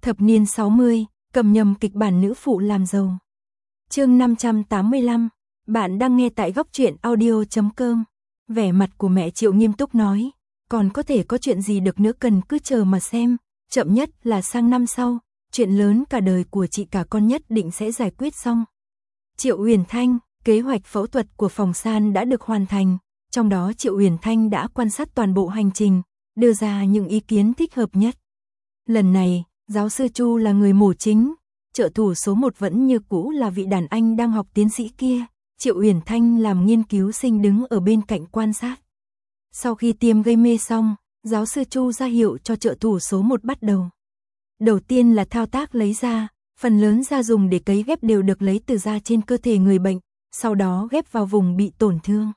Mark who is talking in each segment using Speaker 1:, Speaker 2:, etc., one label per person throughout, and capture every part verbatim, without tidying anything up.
Speaker 1: Thập niên sáu mươi, cầm nhầm kịch bản nữ phụ làm giàu. Chương năm trăm tám mươi lăm, bạn đang nghe tại góc truyện audio chấm com. Vẻ mặt của mẹ Triệu nghiêm túc nói, còn có thể có chuyện gì được nữa, cần cứ chờ mà xem, chậm nhất là sang năm sau, chuyện lớn cả đời của chị cả con nhất định sẽ giải quyết xong. Triệu Uyển Thanh, kế hoạch phẫu thuật của phòng San đã được hoàn thành, trong đó Triệu Uyển Thanh đã quan sát toàn bộ hành trình, đưa ra những ý kiến thích hợp nhất. Lần này, giáo sư Chu là người mổ chính, trợ thủ số một vẫn như cũ là vị đàn anh đang học tiến sĩ kia, Triệu Uyển Thanh làm nghiên cứu sinh đứng ở bên cạnh quan sát. Sau khi tiêm gây mê xong, giáo sư Chu ra hiệu cho trợ thủ số một bắt đầu. Đầu tiên là thao tác lấy da, phần lớn da dùng để cấy ghép đều được lấy từ da trên cơ thể người bệnh, sau đó ghép vào vùng bị tổn thương.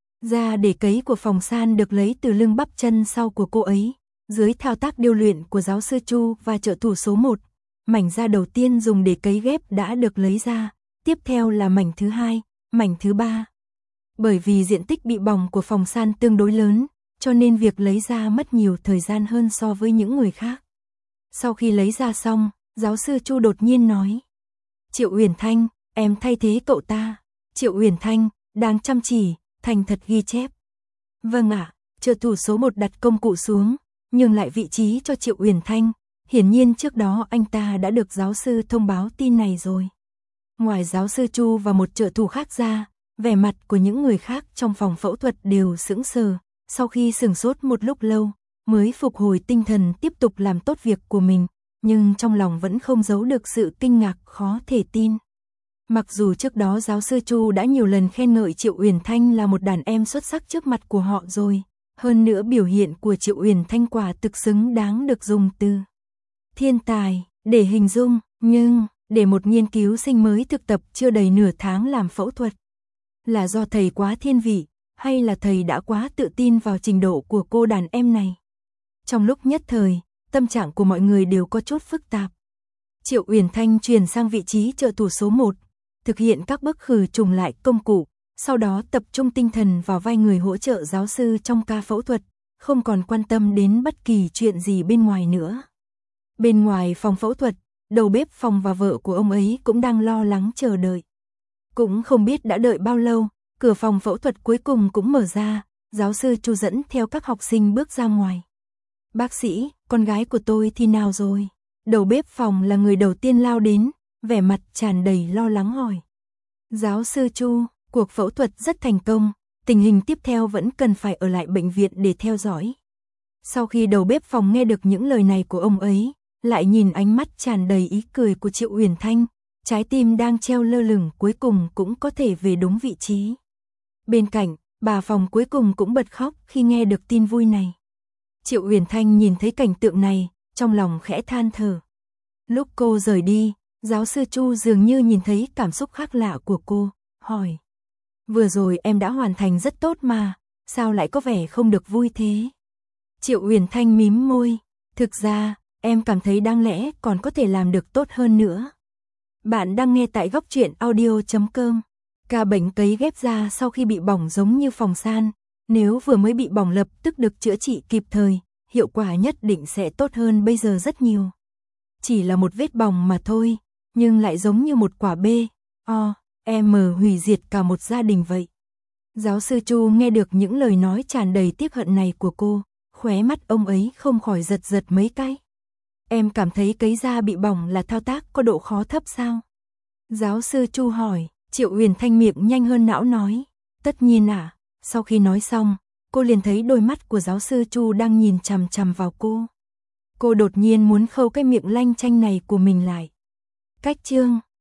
Speaker 1: Da để cấy của phòng San được lấy từ lưng bắp chân sau của cô ấy. Dưới thao tác điêu luyện của giáo sư Chu và trợ thủ số một, mảnh da đầu tiên dùng để cấy ghép đã được lấy ra, tiếp theo là mảnh thứ hai, mảnh thứ ba. Bởi vì diện tích bị bỏng của phòng San tương đối lớn, cho nên việc lấy ra mất nhiều thời gian hơn so với những người khác. Sau khi lấy ra xong, giáo sư Chu đột nhiên nói, Triệu Uyển Thanh, em thay thế cậu ta. Triệu Uyển Thanh, đang chăm chỉ, thành thật ghi chép. Vâng ạ, trợ thủ số một đặt công cụ xuống, nhường lại vị trí cho Triệu Uyển Thanh, hiển nhiên trước đó anh ta đã được giáo sư thông báo tin này rồi. Ngoài giáo sư Chu và một trợ thủ khác ra, vẻ mặt của những người khác trong phòng phẫu thuật đều sững sờ, sau khi sửng sốt một lúc lâu, mới phục hồi tinh thần tiếp tục làm tốt việc của mình, nhưng trong lòng vẫn không giấu được sự kinh ngạc khó thể tin. Mặc dù trước đó giáo sư Chu đã nhiều lần khen ngợi Triệu Uyển Thanh là một đàn em xuất sắc trước mặt của họ rồi, hơn nữa biểu hiện của Triệu Uyển Thanh quả thực xứng đáng được dùng từ thiên tài để hình dung, nhưng để một nghiên cứu sinh mới thực tập chưa đầy nửa tháng làm phẫu thuật, là do thầy quá thiên vị, hay là thầy đã quá tự tin vào trình độ của cô đàn em này? Trong lúc nhất thời, tâm trạng của mọi người đều có chút phức tạp. Triệu Uyển Thanh chuyển sang vị trí trợ thủ số một, thực hiện các bước khử trùng lại công cụ, sau đó tập trung tinh thần vào vai người hỗ trợ giáo sư trong ca phẫu thuật, không còn quan tâm đến bất kỳ chuyện gì bên ngoài nữa. Bên ngoài phòng phẫu thuật, đầu bếp phòng và vợ của ông ấy cũng đang lo lắng chờ đợi. Cũng không biết đã đợi bao lâu, cửa phòng phẫu thuật cuối cùng cũng mở ra, giáo sư Chu dẫn theo các học sinh bước ra ngoài. Bác sĩ, con gái của tôi thì nào rồi? Đầu bếp phòng là người đầu tiên lao đến, vẻ mặt tràn đầy lo lắng hỏi. Giáo sư Chu, cuộc phẫu thuật rất thành công, tình hình tiếp theo vẫn cần phải ở lại bệnh viện để theo dõi. Sau khi đầu bếp phòng nghe được những lời này của ông ấy, lại nhìn ánh mắt tràn đầy ý cười của Triệu Uyển Thanh, trái tim đang treo lơ lửng cuối cùng cũng có thể về đúng vị trí. Bên cạnh, bà phòng cuối cùng cũng bật khóc khi nghe được tin vui này. Triệu Uyển Thanh nhìn thấy cảnh tượng này, trong lòng khẽ than thở. Lúc cô rời đi, giáo sư Chu dường như nhìn thấy cảm xúc khác lạ của cô, hỏi. Vừa rồi em đã hoàn thành rất tốt mà, sao lại có vẻ không được vui thế? Triệu Uyển Thanh mím môi, thực ra, em cảm thấy đáng lẽ còn có thể làm được tốt hơn nữa. Bạn đang nghe tại góc truyện audio chấm com. Ca bệnh cấy ghép da sau khi bị bỏng giống như phòng San, nếu vừa mới bị bỏng lập tức được chữa trị kịp thời, hiệu quả nhất định sẽ tốt hơn bây giờ rất nhiều. Chỉ là một vết bỏng mà thôi, nhưng lại giống như một quả bê, o, em hủy diệt cả một gia đình vậy. Giáo sư Chu nghe được những lời nói tràn đầy tiếc hận này của cô, khóe mắt ông ấy không khỏi giật giật mấy cái. Em cảm thấy cấy da bị bỏng là thao tác có độ khó thấp sao? Giáo sư Chu hỏi. Triệu Uyển Thanh miệng nhanh hơn não nói, tất nhiên ạ. À. Sau khi nói xong, cô liền thấy đôi mắt của giáo sư Chu đang nhìn chằm chằm vào cô. Cô đột nhiên muốn khâu cái miệng lanh chanh này của mình lại. Cách chương